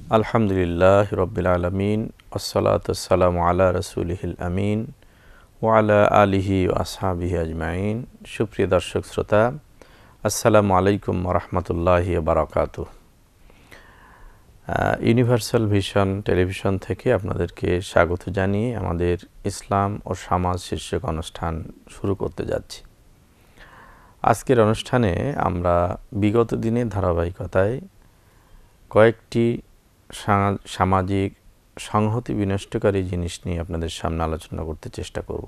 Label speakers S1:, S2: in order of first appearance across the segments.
S1: আলহামদুলিল্লাহ রব্বিল আলমিন আসসালাতু আসসালামু আলা রসুলিহিল আমিন ওয়া আলা আলিহি ওয়া আসহাবিহি আজমাইন। সুপ্রিয় দর্শক শ্রোতা, আসসালামু আলাইকুম ওয়া রাহমাতুল্লাহি ওয়া বারাকাতুহু। ইউনিভার্সাল ভিশন টেলিভিশন থেকে আপনাদেরকে স্বাগত জানিয়ে আমাদের ইসলাম ও সমাজ শীর্ষক অনুষ্ঠান শুরু করতে যাচ্ছি। আজকের অনুষ্ঠানে আমরা বিগত দিনের ধারাবাহিকতায় কয়েকটি সামাজিক সংহতি বিনষ্টকারী জিনিস নিয়ে আপনাদের সামনে আলোচনা করতে চেষ্টা করব।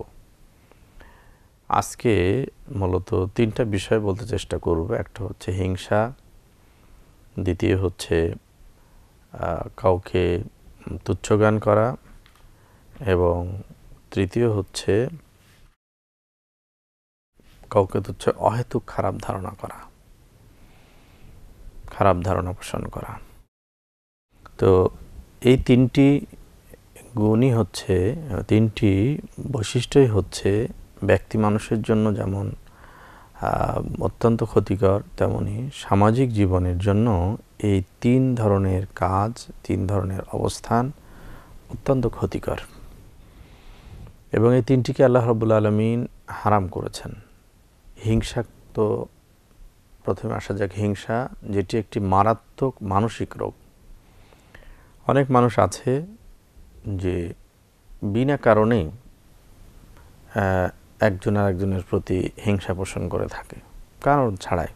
S1: আজকে মূলত তিনটা বিষয় বলতে চেষ্টা করব। একটা হচ্ছে হিংসা, দ্বিতীয় হচ্ছে কাউকে তুচ্ছজ্ঞান করা, এবং তৃতীয় হচ্ছে কাউকে অহেতুক খারাপ ধারণা পোষণ করা। তো এই তিনটি গুণই হচ্ছে, তিনটি বৈশিষ্ট্যই হচ্ছে ব্যক্তি মানুষের জন্য যেমন অত্যন্ত ক্ষতিকর, তেমনি সামাজিক জীবনের জন্য এই তিন ধরনের কাজ, তিন ধরনের অবস্থান অত্যন্ত ক্ষতিকর, এবং এই তিনটিকে আল্লাহ রাব্বুল আলামিন হারাম করেছেন। হিংসা, তো প্রথমে আসা যাক হিংসা, যেটি একটি মারাত্মক মানসিক রোগ। অনেক মানুষ আছে যে বিনা কারণেই একজন আরেকজনের প্রতি হিংসা পোষণ করে থাকে, কারণ ছাড়াই।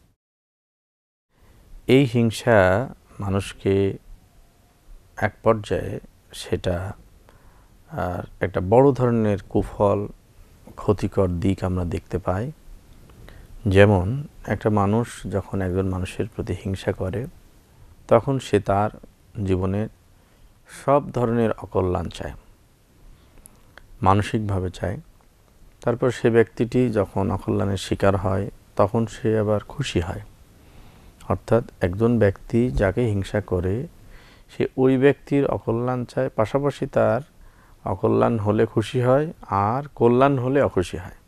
S1: এই হিংসা মানুষকে এক পর্যায়ে সেটা একটা বড় ধরনের কুফল, ক্ষতিকর দিক আমরা দেখতে পাই। যেমন একটা মানুষ যখন একজন মানুষের প্রতি হিংসা করে, তখন সে তার জীবনের সব ধরনের অকল্যাণ চায়, মানসিকভাবে চায়। তারপর সে ব্যক্তিটি যখন অকল্যাণের শিকার হয়, তখন সে আবার খুশি হয়। অর্থাৎ একজন ব্যক্তি যাকে হিংসা করে, সে ওই ব্যক্তির অকল্যাণ চায়, পাশাপাশি তার অকল্যাণ হলে খুশি হয় আর কল্যাণ হলে অখুশি হয়।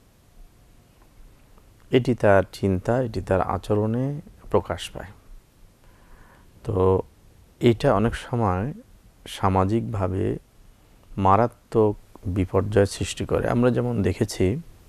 S1: এটি তার চিন্তা, এটি তার আচরণে প্রকাশ পায়। তো এটা অনেক সময় সামাজিকভাবে মারাত্মক বিপর্যয় সৃষ্টি করে। আমরা যেমন দেখেছি,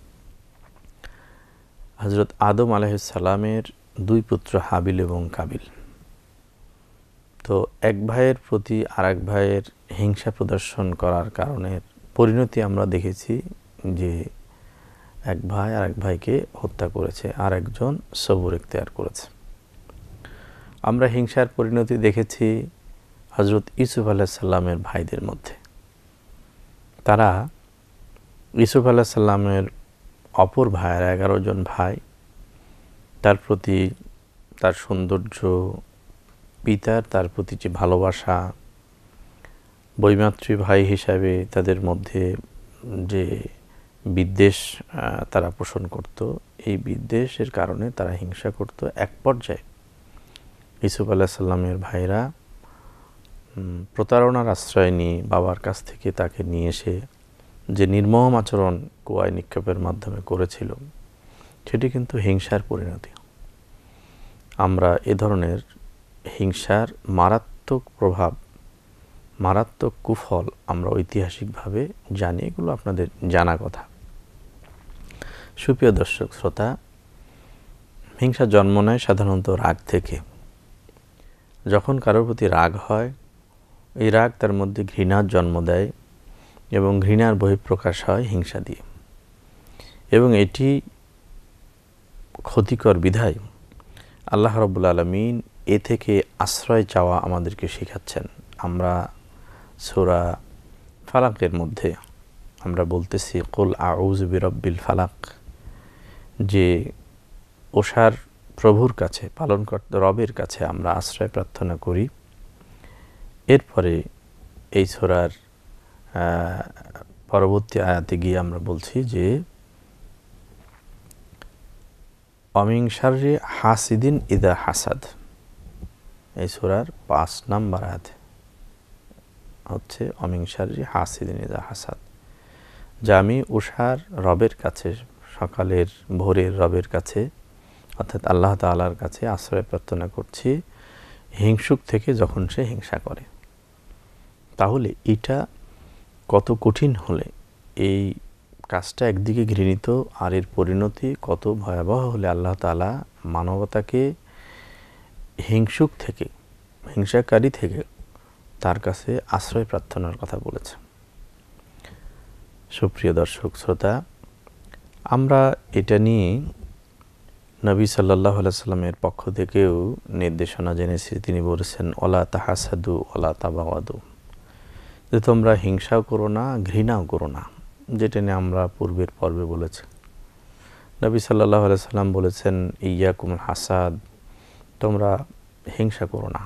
S1: হযরত আদম আলাইহিস সালামের দুই পুত্র হাবিল এবং কাবিল। তো এক ভাইয়ের প্রতি আরেক ভাইয়ের হিংসা প্রদর্শন করার কারণে পরিণতি আমরা দেখেছি যে এক ভাই আরেক ভাইকে হত্যা করেছে, আর একজন সবর ইখতিয়ার করেছে। আমরা হিংসার পরিণতি দেখেছি হযরত ইউসুফ আলাইহিস সালামের ভাইদের মধ্যে। তারা ইউসুফ আলাইহিস সালামের অপর ভাইয়ের 11 জন ভাই, তার প্রতি তার সৌন্দর্য, পিতার তার প্রতি যে ভালোবাসা, বৈমাত্রী ভাই হিসাবে তাদের মধ্যে যে বিদ্বেষ তারা পোষণ করত, এই বিদ্বেষের কারণে তারা হিংসা করত। এক পর্যায়ে ইউসুফ আলাইহিস সালামের ভাইরা প্রতারণার আশ্রয় নিয়ে বাবার কাছ থেকে তাকে নিয়ে এসে যে নির্মম আচরণ কুয়ায় নিক্ষেপের মাধ্যমে করেছিল, সেটি কিন্তু হিংসার পরিণতি। আমরা এ ধরনের হিংসার মারাত্মক প্রভাব, মারাত্মক কুফল আমরা ঐতিহাসিকভাবে জানি। এগুলো আপনাদের জানা কথা। সুপ্রিয় দর্শক শ্রোতা, হিংসা জন্ম নেয় সাধারণত রাগ থেকে। যখন কারোর প্রতি রাগ হয়, এই রাগ তার মধ্যে ঘৃণার জন্ম দেয়, এবং ঘৃণার বহিঃপ্রকাশ হয় হিংসা দিয়ে। এবং এটি ক্ষতিকর বিধায় আল্লাহ রাব্বুল আলামিন এ থেকে আশ্রয় চাওয়া আমাদেরকে শেখাচ্ছেন। আমরা সূরা ফালাকের মধ্যে আমরা বলতেছি, কুল আউযু বিরাব্বিল ফালাক, যে ওশার প্রভুর কাছে, পালনকর্তা রবের কাছে আমরা আশ্রয় প্রার্থনা করি। এরপরে এই সূরার পরবর্তী আয়াতে গিয়ে আমরা বলছি যে অমিন শাররি হাসিদিন ইদা হাসাদ। এই সূরার 5 নম্বর আয়াত হচ্ছে অমিন শাররি হাসিদিন ইদা হাসাদ, যা আমি উষার রবের কাছে, সকালের ভোরের রবের কাছে, অর্থাৎ আল্লাহ তাআলার কাছে আশ্রয় প্রার্থনা করছি হিংসুক থেকে যখন সে হিংসা করে। তাহলে এটা কত কঠিন হলে এই কাজটা একদিকে ঘৃণিত, আর এর পরিণতি কত ভয়াবহ হলে আল্লাহ তাআলা মানবতাকে হিংসুক থেকে, হিংসাকারী থেকে তার কাছে আশ্রয় প্রার্থনার কথা বলেছে। সুপ্রিয় দর্শক শ্রোতা, আমরা এটা নিয়ে নবী সাল্লাল্লাহু আলাইহি সাল্লামের পক্ষ থেকেও নির্দেশনা জেনেছি। তিনি বলেছেন, ওয়ালা তাহাসাদু ওয়ালা তাবাগাদু, যে তোমরা হিংসাও করো না, ঘৃণাও করো না, যেটা নিয়ে আমরা পূর্বের পর্বে বলেছি। নবী সাল্লাল্লাহু আলাইহি সাল্লাম বলেছেন, ইয়াকুমুল হাসাদ, তোমরা হিংসা করো না,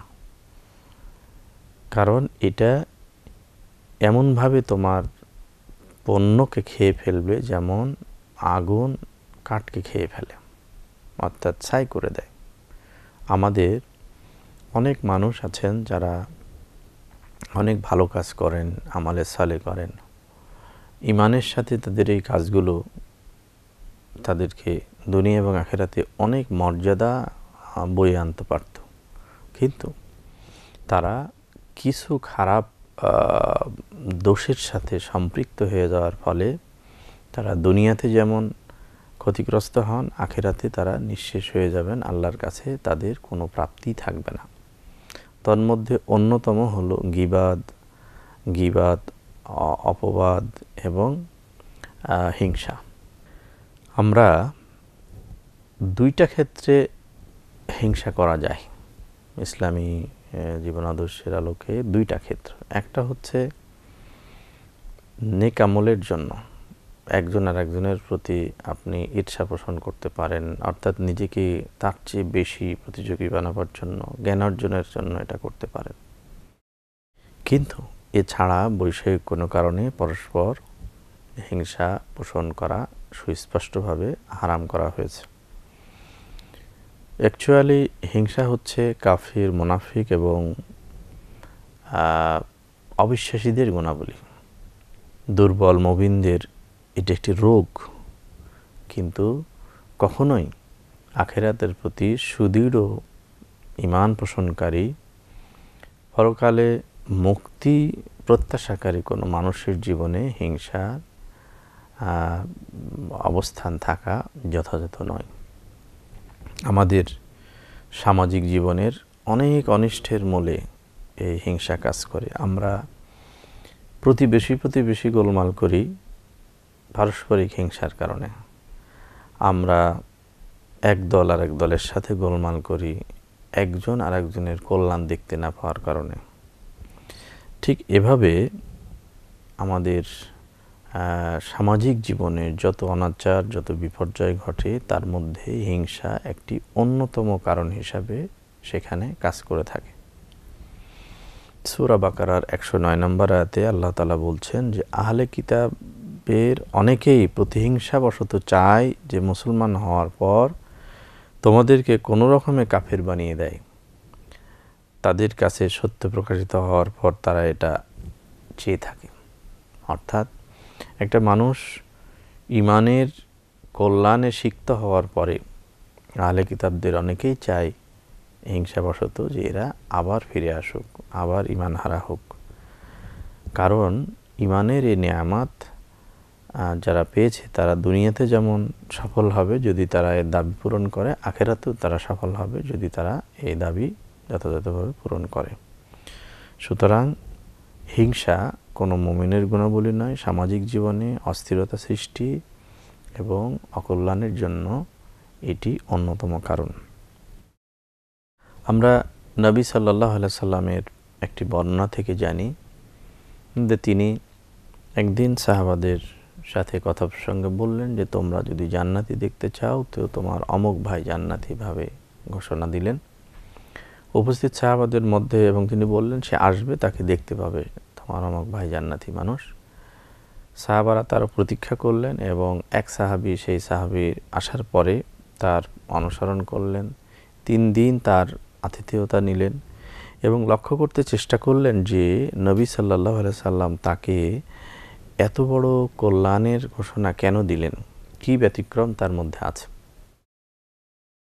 S1: কারণ এটা এমনভাবে তোমার পণ্যকে খেয়ে ফেলবে যেমন আগুন কাঠকে খেয়ে ফেলে, অর্থাৎ ছাই করে দেয়। আমাদের অনেক মানুষ আছেন যারা অনেক ভালো কাজ করেন, আমালে সালে করেন, ইমানের সাথে তাদের এই কাজগুলো তাদেরকে দুনিয়া এবং আখিরাতে অনেক মর্যাদা বয়ে আনতে পারত, কিন্তু তারা কিছু খারাপ দোষের সাথে সম্পৃক্ত হয়ে যাওয়ার ফলে তারা দুনিয়াতে যেমন ক্ষতিগ্রস্ত হন, আখিরাতে তারা নিঃশেষ হয়ে যাবেন, আল্লাহর কাছে তাদের কোনো প্রাপ্তি থাকবে না। তন্মধ্যে অন্যতম হলো গীবাদ, অপবাদ এবং হিংসা। আমরা দুইটা ক্ষেত্রে হিংসা করা যায় ইসলামী জীবন আদর্শের আলোকে। দুইটা ক্ষেত্র, একটা হচ্ছে নেক আমলের জন্য একজন আর একজনের প্রতি আপনি ঈর্ষা পোষণ করতে পারেন, অর্থাৎ নিজেকে তার চেয়ে বেশি প্রতিযোগী বানাবার জন্য, জ্ঞান অর্জনের জন্য এটা করতে পারেন। কিন্তু এছাড়া বৈষয়িক কোনো কারণে পরস্পর হিংসা পোষণ করা সুস্পষ্টভাবে হারাম করা হয়েছে। অ্যাকচুয়ালি হিংসা হচ্ছে কাফির, মুনাফিক এবং অবিশ্বাসীদের গুণাবলী। দুর্বল মুমিনদের এটা একটি রোগ, কিন্তু কখনোই আখিরাতের প্রতি সুদৃঢ় ঈমান পোষণকারী, পরকালে মুক্তি প্রত্যাশাকারী কোনো মানুষের জীবনে হিংসার অবস্থান থাকা যথাযথ নয়। আমাদের সামাজিক জীবনের অনেক অনিষ্টের মূলে এই হিংসা কাজ করে। আমরা প্রতিবেশী গোলমাল করি পারস্পরিক হিংসার কারণে। আমরা এক দল আর এক দলের সাথে গোলমাল করি একজন আর একজনের কল্যাণ দেখতে না পাওয়ার কারণে। ঠিক এভাবে আমাদের সামাজিক জীবনের যত অনাচার, যত বিপর্যয় ঘটে, তার মধ্যে হিংসা একটি অন্যতম কারণ হিসাবে সেখানে কাজ করে থাকে। সূরা বাকারার 109 নম্বর আয়াতে আল্লাহ তাআলা বলছেন যে আহলে কিতাবের অনেকেই প্রতিহিংসাবশত চায় যে মুসলমান হওয়ার পর তোমাদেরকে কোনো রকমে কাফের বানিয়ে দেয়। তাদের কাছে সত্য প্রকাশিত হওয়ার পর তারা এটা চেয়ে থাকে। অর্থাৎ একটা মানুষ ইমানের কল্যাণে সিক্ত হওয়ার পরে আহলে কিতাবদের অনেকেই চায় হিংসাবশত যে এরা আবার ফিরে আসুক, আবার ইমান হারা হোক। কারণ ইমানের এই নেয়ামত যারা পেয়েছে তারা দুনিয়াতে যেমন সফল হবে যদি তারা এর দাবি পূরণ করে, আখিরাতেও তারা সফল হবে যদি তারা এই দাবি যথাযথভাবে পূরণ করে। সুতরাং হিংসা কোনো মুমিনের গুণাবলী নয়। সামাজিক জীবনে অস্থিরতা সৃষ্টি এবং অকল্যাণের জন্য এটি অন্যতম কারণ। আমরা নবী সাল্লাল্লাহু আলাইহি সাল্লামের একটি বর্ণনা থেকে জানি যে তিনি একদিন সাহাবাদের সাথে কথা প্রসঙ্গে বললেন যে তোমরা যদি জান্নাতি দেখতে চাও তো তোমার অমুক ভাই জান্নাতি ভাবে ঘোষণা দিলেন উপস্থিত সাহাবাদের মধ্যে, এবং তিনি বললেন সে আসবে, তাকে দেখতে পাবে, তোমার অমুক ভাই জান্নাতি মানুষ। সাহাবারা তার প্রতীক্ষা করলেন এবং এক সাহাবী সেই সাহাবীর আসার পরে তার অনুসরণ করলেন। 3 দিন তার আতিথেয়তা নিলেন এবং লক্ষ্য করতে চেষ্টা করলেন যে নবী সাল্লাল্লাহু আলাইহি সাল্লাম তাকে এত বড় কল্যাণের ঘোষণা কেন দিলেন, কি ব্যতিক্রম তার মধ্যে আছে।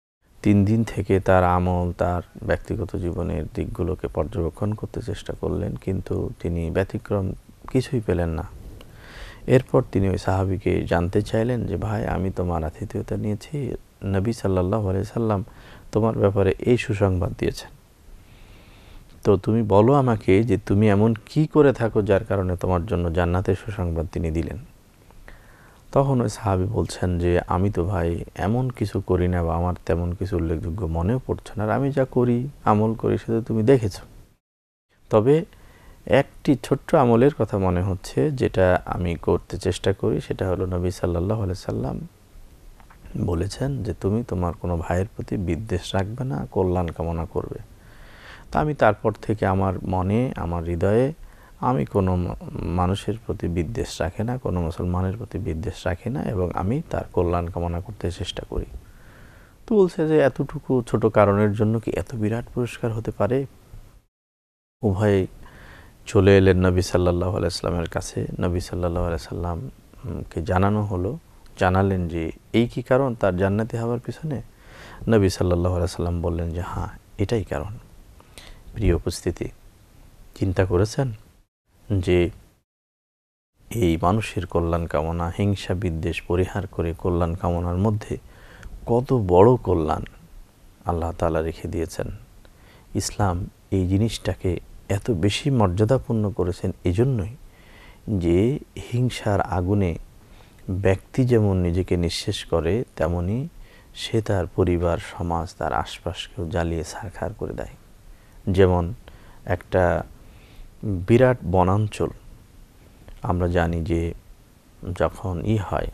S1: 3 দিন থেকে তার আমল, তার ব্যক্তিগত জীবনের দিকগুলোকে পর্যবেক্ষণ করতে চেষ্টা করলেন, কিন্তু তিনি ব্যতিক্রম কিছুই পেলেন না। এরপর তিনি ওই সাহাবীকে জানতে চাইলেন যে, ভাই আমি তোমার আতিথেয়তা নিয়েছি, নবী সাল্লাল্লাহু আলাইহি সাল্লাম তোমার ব্যাপারে এই সুসংবাদ দিয়েছেন, তো তুমি বলো আমাকে যে তুমি এমন কি করে থাকো যার কারণে তোমার জন্য জান্নাতের সুসংবাদ তিনি দিলেন। তখন ওই সাহাবী বলছেন যে, আমি তো ভাই এমন কিছু করি না, বা আমার তেমন কিছু উল্লেখযোগ্য মনেও পড়ছে না, আর আমি যা করি আমল করি সেটা তুমি দেখেছ। তবে একটি ছোট্ট আমলের কথা মনে হচ্ছে যেটা আমি করতে চেষ্টা করি, সেটা হলো নবী সাল্লাল্লাহু আলাইহি সাল্লাম বলেছেন যে তুমি তোমার কোনো ভাইয়ের প্রতি বিদ্বেষ রাখবে না, কল্যাণ কামনা করবে। তা আমি তারপর থেকে আমার মনে, আমার হৃদয়ে আমি কোনো মানুষের প্রতি বিদ্বেষ রাখি না, কোনো মুসলমানের প্রতি বিদ্বেষ রাখি না, এবং আমি তার কল্যাণ কামনা করতে চেষ্টা করি। তো বলছে যে এতটুকু ছোট কারণের জন্য কি এত বিরাট পুরস্কার হতে পারে? উভয়ে চলে এলেন নবী সাল্লাল্লাহু আলাইহি সাল্লামের কাছে। নবী সাল্লাল্লাহু আলাইহি সাল্লামকে জানানো হলো, জানালেন যে এই কি কারণ তার জান্নাতি হওয়ার পিছনে? নবী সাল্লাল্লাহু আলাইহি সাল্লাম বললেন যে হ্যাঁ, এটাই কারণ। প্রিয় উপস্থিতি, চিন্তা করেছেন যে এই মানুষের কল্যাণ কামনা, হিংসা বিদ্বেষ পরিহার করে কল্যাণ কামনার মধ্যে কত বড় কল্যাণ আল্লাহ তাআলা রেখে দিয়েছেন। ইসলাম এই জিনিসটাকে এত বেশি মর্যাদাপূর্ণ করেছেন এজন্যই যে হিংসার আগুনে ব্যক্তি যেমন নিজেকে নিঃশেষ করে, তেমনি সে তার পরিবার, সমাজ, তার আশপাশকেও জ্বালিয়ে ছারখার করে দেয়। যেমন একটা বিরাট বনাঞ্চল, আমরা জানি যে যখন হয়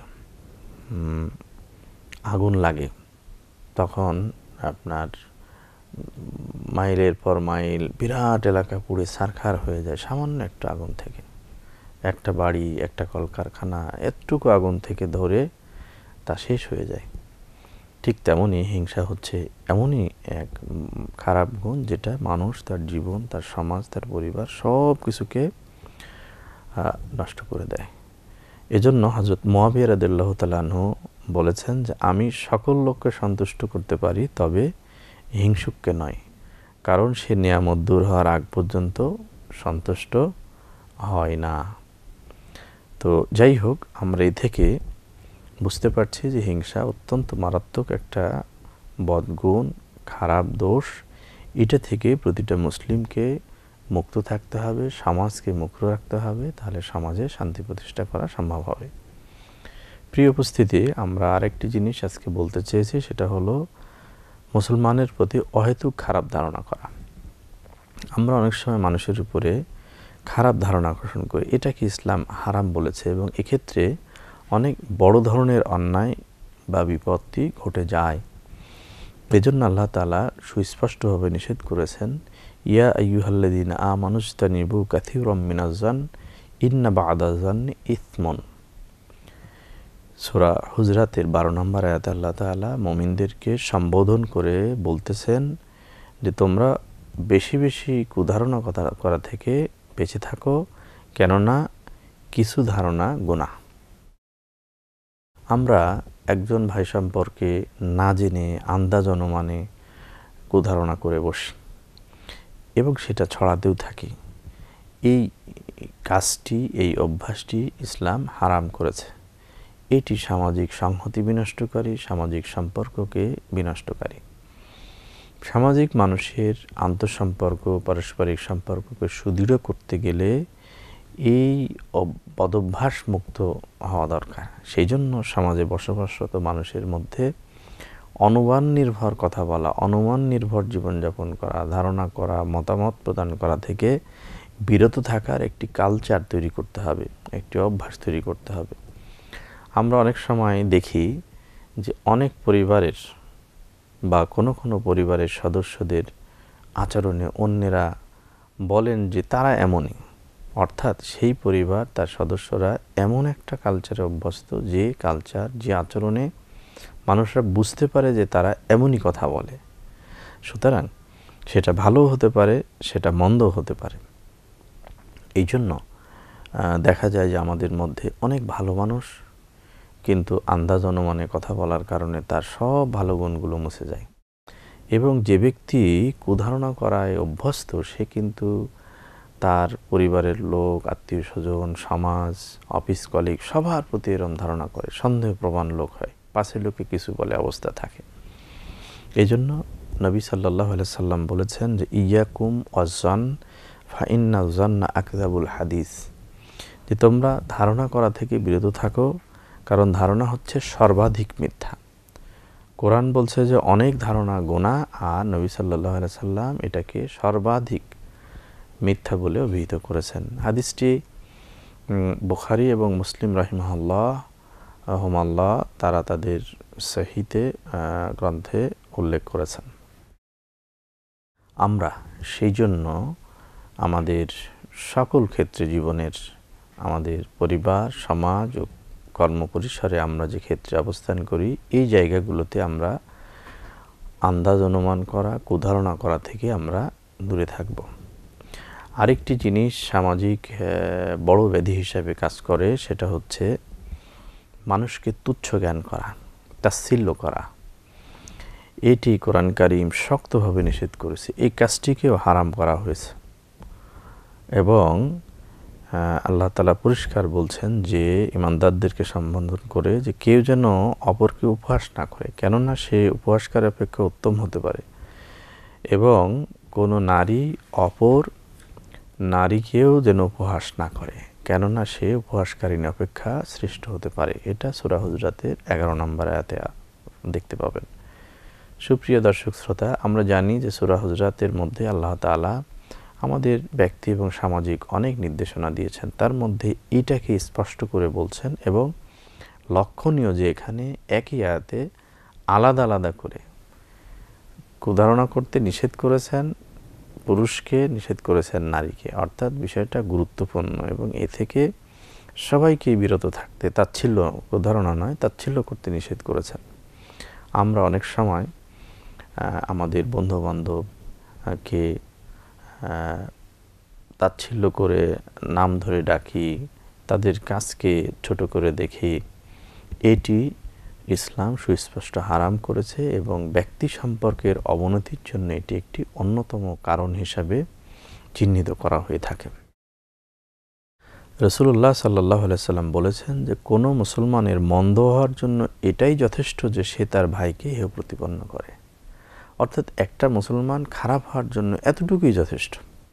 S1: আগুন লাগে, তখন আপনার মাইলের পর মাইল বিরাট এলাকা পুড়ে ছারখার হয়ে যায় সামান্য একটা আগুন থেকে। একটা বাড়ি, একটা কলকারখানা, এতটুকু আগুন থেকে ধরে তা শেষ হয়ে যায়। ঠিক তেমনই হিংসা হচ্ছে এমনই এক খারাপ গুণ, যেটা মানুষ তার জীবন, তার সমাজ, তার পরিবার সব কিছুকে নষ্ট করে দেয়। এজন্য হযরত মুআবিয়া রাদিয়াল্লাহু তাআলা আনহু বলেছেন যে আমি সকল লোককে সন্তুষ্ট করতে পারি, তবে হিংসুককে নয়, কারণ সে নিয়ামত দূর হওয়ার আগ পর্যন্ত সন্তুষ্ট হয় না। তো যাই হোক, আমরা এই থেকে বুঝতে পারছি যে হিংসা অত্যন্ত মারাত্মক একটা বদগুণ, খারাপ দোষ। এটা থেকে প্রতিটা মুসলিমকে মুক্ত থাকতে হবে, সমাজকে মুক্ত রাখতে হবে, তাহলে সমাজে শান্তি প্রতিষ্ঠা করা সম্ভব হবে। প্রিয় উপস্থিতি, আমরা আরেকটি জিনিস আজকে বলতে চেয়েছি, সেটা হলো মুসলমানের প্রতি অহেতুক খারাপ ধারণা করা। আমরা অনেক সময় মানুষের উপরে খারাপ ধারণা আকর্ষণ করি, এটা কি ইসলাম হারাম বলেছে, এবং এক্ষেত্রে অনেক বড় ধরনের অন্যায় বা বিপত্তি ঘটে যায়। এজন্য আল্লাহ তাআলা সুস্পষ্টভাবে নিষেধ করেছেন, ইয়া আইয়ুহাল্লাযীনা আমানুস্তানিবু কাসীরাম মিনাজ-জান ইন্না বা'দাজ-জান্নি ইসমুন। সূরা হুজরাতের 12 নম্বর আয়াতে আল্লাহ তাআলা মুমিনদেরকে সম্বোধন করে বলতেছেন যে তোমরা বেশি বেশি কুধারণা করা থেকে বেঁচে থাকো, কেননা কিছু ধারণা গুনাহ। আমরা একজন ভাই সম্পর্কে না জেনে আন্দাজ অনুমানে কুধারণা করে বসি এবং সেটা ছড়াতেও থাকি। এই কাজটি, এই অভ্যাসটি ইসলাম হারাম করেছে। এটি সামাজিক সংহতি বিনষ্টকারী, সামাজিক সম্পর্ককে বিনষ্টকারী। সামাজিক মানুষের আন্তঃসম্পর্ক, পারস্পরিক সম্পর্ককে সুদৃঢ় করতে গেলে এই বদভ্যাস মুক্ত হওয়া দরকার। সেই জন্য সমাজে বসবাসরত মানুষের মধ্যে অনুমান নির্ভর কথা বলা, অনুমান নির্ভর জীবনযাপন করা, ধারণা করা, মতামত প্রদান করা থেকে বিরত থাকার একটি কালচার তৈরি করতে হবে, একটি অভ্যাস তৈরি করতে হবে। আমরা অনেক সময় দেখি যে অনেক পরিবারের বা কোনো কোনো পরিবারের সদস্যদের আচরণে অন্যেরা বলেন যে তারা এমনই, অর্থাৎ সেই পরিবার, তার সদস্যরা এমন একটা কালচারে অভ্যস্ত, যে কালচার, যে আচরণে মানুষরা বুঝতে পারে যে তারা এমনই কথা বলে। সুতরাং সেটা ভালোও হতে পারে, সেটা মন্দও হতে পারে। এই জন্য দেখা যায় যে আমাদের মধ্যে অনেক ভালো মানুষ, কিন্তু আন্দাজ অনুমানে কথা বলার কারণে তার সব ভালো গুণগুলো মুছে যায়। এবং যে ব্যক্তি কুধারণা করায় অভ্যস্ত সে কিন্তু তার পরিবারের লোক, আত্মীয় স্বজন, সমাজ, অফিস কলিগ সবার প্রতি এরম ধারণা করে, সন্দেহপ্রবণ লোক হয়, পাশের লোকে কিছু বলে অবস্থা থাকে। এই জন্য নবী সাল্লাল্লাহু আলাইহি সাল্লাম বলেছেন যে ইয়াকুম ওয়াজ্জান ফা ইন্না যান্না আকযাবুল হাদিস, যে তোমরা ধারণা করা থেকে বিরত থাকো, কারণ ধারণা হচ্ছে সর্বাধিক মিথ্যা। কোরআন বলছে যে অনেক ধারণা গুনাহ, আর নবী সাল্লাল্লাহু আলাইহি সাল্লাম এটাকে সর্বাধিক মিথ্যা বলে অভিহিত করেছেন। হাদিসটি বুখারী এবং মুসলিম রাহিমাহুল্লাহ তারা তাদের সহিতে গ্রন্থে উল্লেখ করেছেন। আমরা সেই জন্য আমাদের সকল ক্ষেত্রে জীবনের, আমাদের পরিবার, সমাজ ও কর্মপরিসরে আমরা যে ক্ষেত্রে অবস্থান করি, এই জায়গাগুলোতে আমরা আন্দাজ অনুমান করা, কুধারণা করা থেকে আমরা দূরে থাকব। আরেকটি জিনিস সামাজিক বড় ব্যাধি হিসাবে কাজ করে, সেটা হচ্ছে মানুষকে তুচ্ছ জ্ঞান করা, তাচ্ছিল্য করা। এটি কোরআন কারীম শক্তভাবে নিষেধ করেছে, এই কাজটিকেও হারাম করা হয়েছে। এবং আল্লাহ তাআলা পরিষ্কার বলছেন যে ঈমানদারদেরকে সম্বোধন করে যে কেউ যেন অপরকে উপহাস না করে, কেননা সে উপহাসকারী অপেক্ষা উত্তম হতে পারে। এবং কোনো নারী অপর নারীকেও যেন উপহাস না করে, কেননা সে উপহাসকারিণী অপেক্ষা শ্রেষ্ঠ হতে পারে। এটা সূরা হুজরাতের 11 নম্বর আয়াতে দেখতে পাবেন। সুপ্রিয় দর্শক শ্রোতা, আমরা জানি যে সূরা হুজরাতের মধ্যে আল্লাহ তাআলা আমাদের ব্যক্তি এবং সামাজিক অনেক নির্দেশনা দিয়েছেন, তার মধ্যে এটাকে স্পষ্ট করে বলছেন। এবং লক্ষণীয় যে এখানে একই আয়াতে আলাদা আলাদা করে কুধারণা করতে নিষেধ করেছেন পুরুষকে, নিষেধ করেছেন নারীকে। অর্থাৎ বিষয়টা গুরুত্বপূর্ণ এবং এ থেকে সবাইকেই বিরত থাকতে, তাচ্ছিল্য, কুধারণা নয়, তাচ্ছিল্য করতে নিষেধ করেছেন। আমরা অনেক সময় আমাদের বন্ধুবান্ধবকে তাচ্ছিল্য করে নাম ধরে ডাকি, তাদের কাজকে ছোট করে দেখি। এটি ইসলাম সুস্পষ্ট হারাম করেছে এবং ব্যক্তি সম্পর্কের অবনতির জন্য এটি একটি অন্যতম কারণ হিসাবে চিহ্নিত করা হয়ে থাকে। রাসূলুল্লাহ সাল্লাল্লাহু আলাইহি সাল্লাম বলেছেন যে কোনো মুসলমানের মন্দ হওয়ার জন্য এটাই যথেষ্ট যে সে তার ভাইকে হেয় প্রতিপন্ন করে। অর্থাৎ একটা মুসলমান খারাপ হওয়ার জন্য এতটুকুই যথেষ্ট।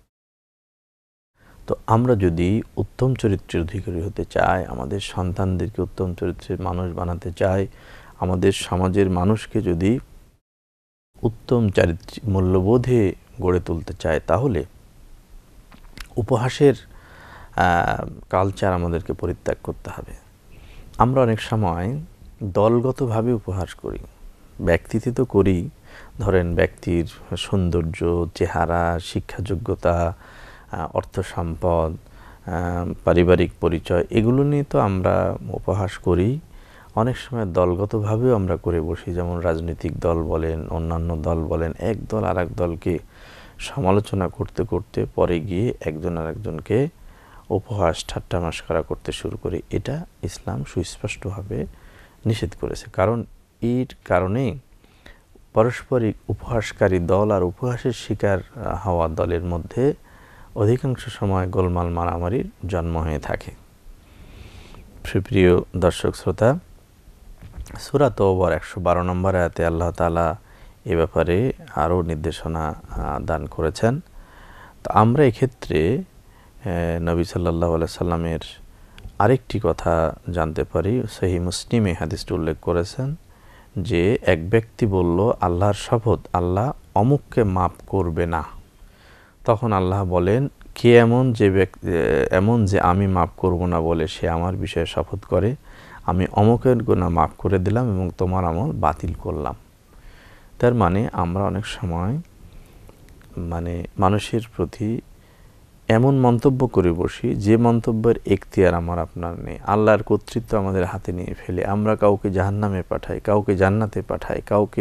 S1: তো আমরা যদি উত্তম চরিত্রের অধিকারী হতে চাই, আমাদের সন্তানদেরকে উত্তম চরিত্রের মানুষ বানাতে চাই, আমাদের সমাজের মানুষকে যদি উত্তম চারিত্রিক মূল্যবোধে গড়ে তুলতে চাই, তাহলে উপহাসের কালচার আমাদেরকে পরিত্যাগ করতে হবে। আমরা অনেক সময় দলগতভাবে উপহাস করি, ব্যক্তিতে তো করি। ধরেন ব্যক্তির সৌন্দর্য, চেহারা, শিক্ষাযোগ্যতা, অর্থ সম্পদ, পারিবারিক পরিচয়, এগুলো নিয়ে তো আমরা উপহাস করি। অনেক সময় দলগতভাবেও আমরা করে বসি, যেমন রাজনৈতিক দল বলেন, অন্যান্য দল বলেন, এক দল আর এক দলকে সমালোচনা করতে করতে পরে গিয়ে একজন আরেকজনকে উপহাস, ঠাট্টা মশকরা করতে শুরু করি। এটা ইসলাম সুস্পষ্টভাবে নিষেধ করেছে, কারণ এর কারণে পারস্পরিক উপহাসকারী দল আর উপহাসের শিকার হওয়া দলের মধ্যে অধিকাংশ সময় গোলমাল, মারামারির জন্ম হয়ে থাকে। সুপ্রিয় দর্শক শ্রোতা, সূরা তওবার 112 নম্বর আয়াতে আল্লাহ তাআলা এ ব্যাপারে আরও নির্দেশনা দান করেছেন। তো আমরা এক্ষেত্রে নবী সাল্লাল্লাহু আলাইহি সাল্লামের আরেকটি কথা জানতে পারি। সহিহ মুসলিমে হাদিসটি উল্লেখ করেছেন যে এক ব্যক্তি বলল, আল্লাহর শপথ, আল্লাহ অমুককে মাফ করবে না। তখন আল্লাহ বলেন, কে এমন যে আমি মাফ করব না বলে সে আমার বিষয়ে শপথ করে, আমি অমুকের গুনাহ মাফ করে দিলাম এবং তোমার আমল বাতিল করলাম। তার মানে আমরা অনেক সময় মানুষের প্রতি এমন মন্তব্য করে বসি যে মন্তব্যের এখতিয়ার আমার আপনার নেই। আল্লাহর কর্তৃত্ব আমাদের হাতে নিয়ে ফেলে আমরা কাউকে জাহান্নামে পাঠাই, কাউকে জান্নাতে পাঠাই, কাউকে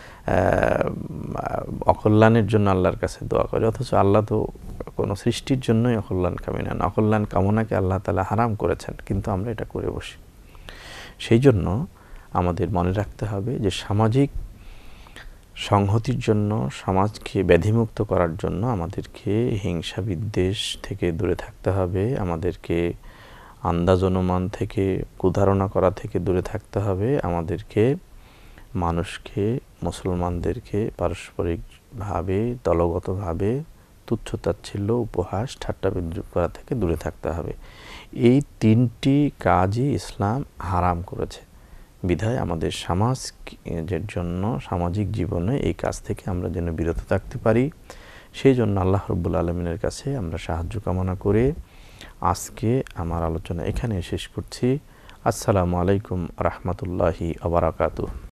S1: অকল্যাণের জন্য আল্লাহর কাছে দোয়া করি, অথচ আল্লাহ তো কোনো সৃষ্টির জন্যই অকল্যাণ কামনা না, অকল্যাণ কামনাকে আল্লাহ তাআলা হারাম করেছেন, কিন্তু আমরা এটা করে বসি। সেই জন্য আমাদের মনে রাখতে হবে যে সামাজিক সংহতির জন্য, সমাজকে ব্যাধিমুক্ত করার জন্য আমাদেরকে হিংসা বিদ্বেষ থেকে দূরে থাকতে হবে, আমাদেরকে আন্দাজ অনুমান থেকে, কুধারণা করা থেকে দূরে থাকতে হবে, আমাদেরকে মানুষকে, মুসলমানদেরকে পারস্পরিকভাবে, দলগতভাবে তুচ্ছ-তাচ্ছিল্য, উপহাস, ঠাট্টা বিদ্রূপ করা থেকে দূরে থাকতে হবে। এই 3টি কাজই ইসলাম হারাম করেছে। বিধায় আমাদের সমাজের জন্য, সামাজিক জীবনে এই কাজ থেকে আমরা যেন বিরত থাকতে পারি, সেই জন্য আল্লাহ রাব্বুল আলামিনের কাছে আমরা সাহায্য কামনা করে আজকে আমার আলোচনা এখানে শেষ করছি। আসসালামু আলাইকুম রাহমাতুল্লাহি ওয়া বারাকাতুহু।